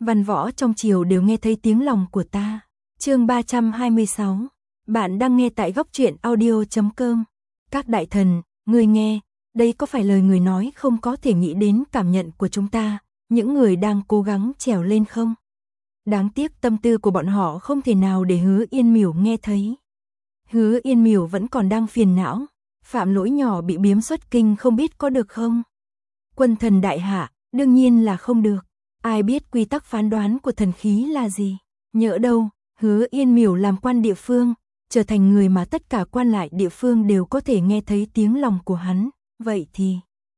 văn võ trong triều đều nghe thấy tiếng lòng của ta. Chương 326. Bạn đang nghe tại góc truyện audio.com. Các đại thần, người nghe, đây có phải lời người nói không có thể nghĩ đến cảm nhận của chúng ta, những người đang cố gắng trèo lên không? Đáng tiếc tâm tư của bọn họ không thể nào để Hứa Yên Miểu nghe thấy. Hứa Yên Miểu vẫn còn đang phiền não, phạm lỗi nhỏ bị biếm xuất kinh không biết có được không? Quân thần đại hạ, đương nhiên là không được. Ai biết quy tắc phán đoán của thần khí là gì? Nhỡ đâu, Hứa Yên Miểu làm quan địa phương, trở thành người mà tất cả quan lại địa phương đều có thể nghe thấy tiếng lòng của hắn. Vậy thì,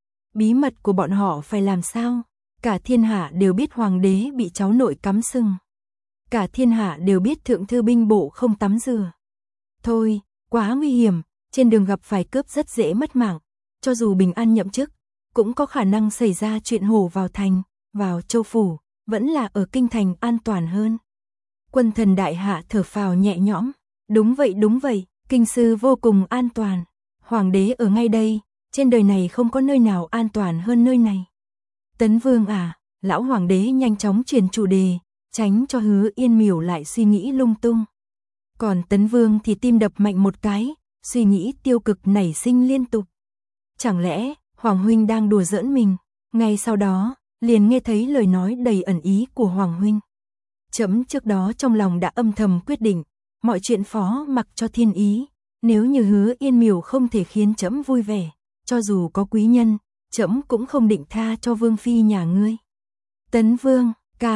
bí mật của bọn họ phải làm sao? Cả thiên hạ đều biết hoàng đế bị cháu nội cắm sừng. Cả thiên hạ đều biết thượng thư binh bộ không tắm rửa. Thôi, quá nguy hiểm, trên đường gặp phải cướp rất dễ mất mạng. Cho dù bình an nhậm chức, cũng có khả năng xảy ra chuyện hổ vào thành, vào châu phủ, vẫn là ở kinh thành an toàn hơn. Quân thần đại hạ thở phào nhẹ nhõm. Đúng vậy, kinh sư vô cùng an toàn. Hoàng đế ở ngay đây, trên đời này không có nơi nào an toàn hơn nơi này. Tấn Vương à, lão hoàng đế nhanh chóng chuyển chủ đề, tránh cho Hứa Yên Miểu lại suy nghĩ lung tung. Còn Tấn Vương thì tim đập mạnh một cái, suy nghĩ tiêu cực nảy sinh liên tục. Chẳng lẽ, Hoàng huynh đang đùa giỡn mình? Ngay sau đó, liền nghe thấy lời nói đầy ẩn ý của Hoàng huynh. Trẫm trước đó trong lòng đã âm thầm quyết định, mọi chuyện phó mặc cho thiên ý, nếu như Hứa Yên Miểu không thể khiến trẫm vui vẻ, cho dù có quý nhân, trẫm cũng không định tha cho vương phi nhà ngươi. Tấn Vương,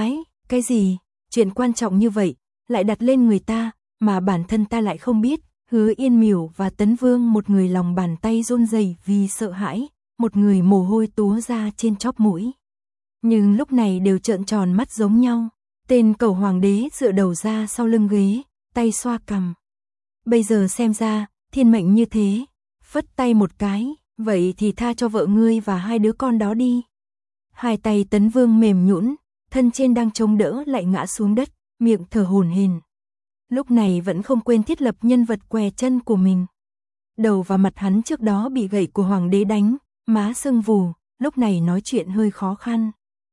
cái gì? Chuyện quan trọng như vậy, lại đặt lên người ta, mà bản thân ta lại không biết. Hứa Yên Miểu và Tấn Vương, một người lòng bàn tay run rẩy vì sợ hãi, một người mồ hôi túa ra trên chóp mũi. Nhưng lúc này đều trợn tròn mắt giống nhau. Tên cẩu hoàng đế dựa đầu ra sau lưng ghế, tay xoa cằm. Bây giờ xem ra, thiên mệnh như thế, phất tay một cái, vậy thì tha cho vợ ngươi và hai đứa con đó đi. Hai tay Tấn Vương mềm nhũn, thân trên đang chống đỡ lại ngã xuống đất, miệng thở hổn hển. Lúc này vẫn không quên thiết lập nhân vật què chân của mình. Đầu và mặt hắn trước đó bị gậy của hoàng đế đánh, má sưng vù, lúc này nói chuyện hơi khó khăn.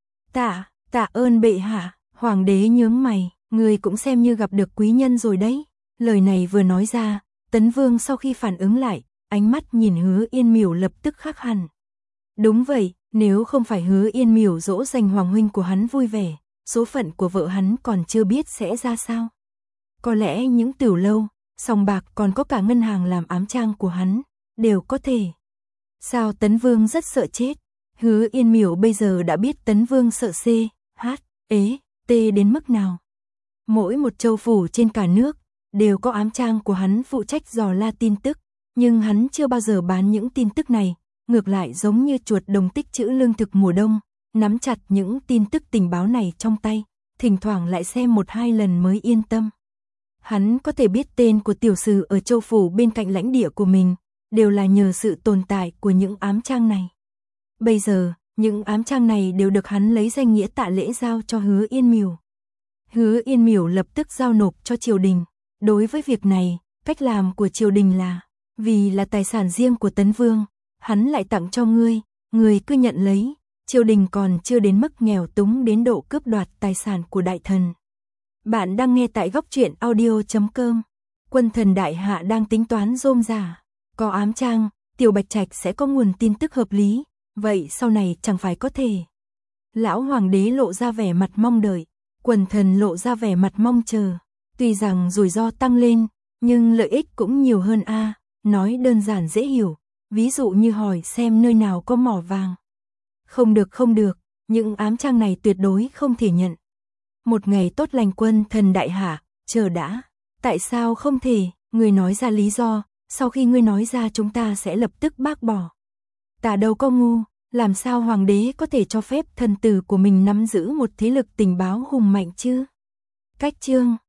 Tạ ơn bệ hạ. Hoàng đế nhướng mày, người cũng xem như gặp được quý nhân rồi đấy. Lời này vừa nói ra, Tấn Vương sau khi phản ứng lại, ánh mắt nhìn Hứa Yên Miểu lập tức khác hẳn. Đúng vậy, nếu không phải Hứa Yên Miểu dỗ dành hoàng huynh của hắn vui vẻ, số phận của vợ hắn còn chưa biết sẽ ra sao. Có lẽ những tiểu lâu, sòng bạc còn có cả ngân hàng làm ám trang của hắn, đều có thể. Sao Tấn Vương rất sợ chết? Hứa Yên Miểu bây giờ đã biết Tấn Vương sợ tê đến mức nào. Mỗi một châu phủ trên cả nước, đều có ám trang của hắn phụ trách dò la tin tức, nhưng hắn chưa bao giờ bán những tin tức này, ngược lại giống như chuột đồng tích trữ lương thực mùa đông, nắm chặt những tin tức tình báo này trong tay, thỉnh thoảng lại xem 1-2 lần mới yên tâm. Hắn có thể biết tên của tiểu sử ở châu phủ bên cạnh lãnh địa của mình, đều là nhờ sự tồn tại của những ám trang này. Bây giờ, những ám trang này đều được hắn lấy danh nghĩa tạ lễ giao cho Hứa Yên Miểu. Hứa Yên Miểu lập tức giao nộp cho triều đình. Đối với việc này, cách làm của triều đình là, vì là tài sản riêng của Tấn Vương, hắn lại tặng cho ngươi, ngươi cứ nhận lấy. Triều đình còn chưa đến mức nghèo túng đến độ cướp đoạt tài sản của đại thần. Bạn đang nghe tại góc truyện audio.com. Quân thần đại hạ đang tính toán rôm rả. Có ám trang, Tiểu Bạch Trạch sẽ có nguồn tin tức hợp lý. Vậy sau này chẳng phải có thể. Lão hoàng đế lộ ra vẻ mặt mong đợi, quần thần lộ ra vẻ mặt mong chờ. Tuy rằng rủi ro tăng lên, nhưng lợi ích cũng nhiều hơn a. Nói đơn giản dễ hiểu, ví dụ như hỏi xem nơi nào có mỏ vàng. Không được, những ám trang này tuyệt đối không thể nhận. Một ngày tốt lành quân thần đại hạ, chờ đã. Tại sao không thể? Ngươi nói ra lý do, sau khi ngươi nói ra chúng ta sẽ lập tức bác bỏ. Ta đâu có ngu, làm sao hoàng đế có thể cho phép thần tử của mình nắm giữ một thế lực tình báo hùng mạnh chứ? Cách chương